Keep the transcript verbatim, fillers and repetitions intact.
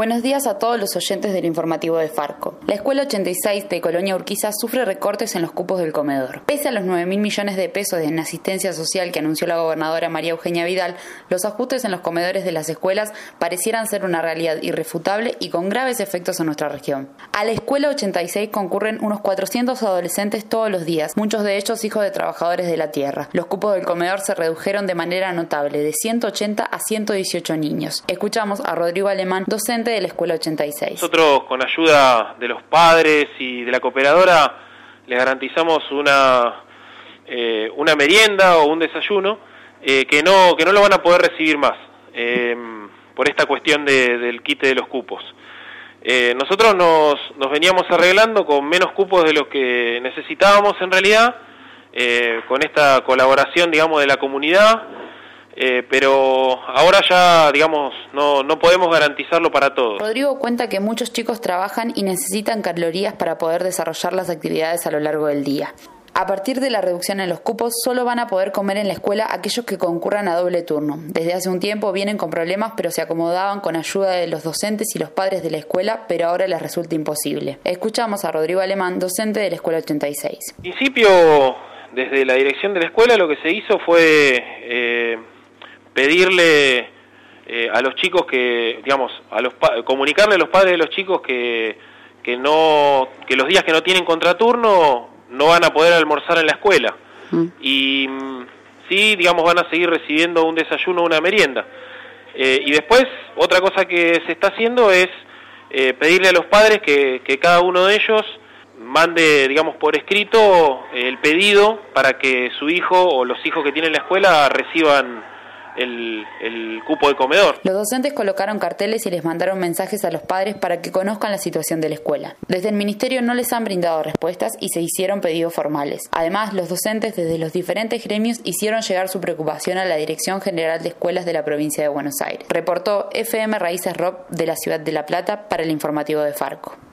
Buenos días a todos los oyentes del informativo de Farco. La Escuela ochenta y seis de Colonia Urquiza sufre recortes en los cupos del comedor. Pese a los nueve mil millones de pesos en asistencia social que anunció la gobernadora María Eugenia Vidal, los ajustes en los comedores de las escuelas parecieran ser una realidad irrefutable y con graves efectos en nuestra región. A la Escuela ochenta y seis concurren unos cuatrocientos adolescentes todos los días, muchos de ellos hijos de trabajadores de la tierra. Los cupos del comedor se redujeron de manera notable, de ciento ochenta a ciento dieciocho niños. Escuchamos a Rodrigo Alemán, docente de la Escuela ochenta y seis. Nosotros, con ayuda de los padres y de la cooperadora, les garantizamos una eh, una merienda o un desayuno eh, que no que no lo van a poder recibir más eh, por esta cuestión de, del quite de los cupos. Eh, nosotros nos, nos veníamos arreglando con menos cupos de los que necesitábamos en realidad, eh, con esta colaboración, digamos, de la comunidad. Eh, pero ahora ya, digamos, no, no podemos garantizarlo para todos. Rodrigo cuenta que muchos chicos trabajan y necesitan calorías para poder desarrollar las actividades a lo largo del día. A partir de la reducción en los cupos, solo van a poder comer en la escuela aquellos que concurran a doble turno. Desde hace un tiempo vienen con problemas, pero se acomodaban con ayuda de los docentes y los padres de la escuela, pero ahora les resulta imposible. Escuchamos a Rodrigo Alemán, docente de la Escuela ochenta y seis. En principio, desde la dirección de la escuela, lo que se hizo fue Eh, pedirle eh, a los chicos que, digamos, a los comunicarle a los padres de los chicos que que no que los días que no tienen contraturno no van a poder almorzar en la escuela. Mm. Y sí, digamos, van a seguir recibiendo un desayuno o una merienda. Eh, y después, otra cosa que se está haciendo es eh, pedirle a los padres que, que cada uno de ellos mande, digamos, por escrito el pedido para que su hijo o los hijos que tiene en la escuela reciban El, el cupo de comedor. Los docentes colocaron carteles y les mandaron mensajes a los padres para que conozcan la situación de la escuela. Desde el ministerio no les han brindado respuestas y se hicieron pedidos formales. Además, los docentes desde los diferentes gremios hicieron llegar su preocupación a la Dirección General de Escuelas de la provincia de Buenos Aires. Reportó F M Raíces Rock de la ciudad de La Plata para el informativo de Farco.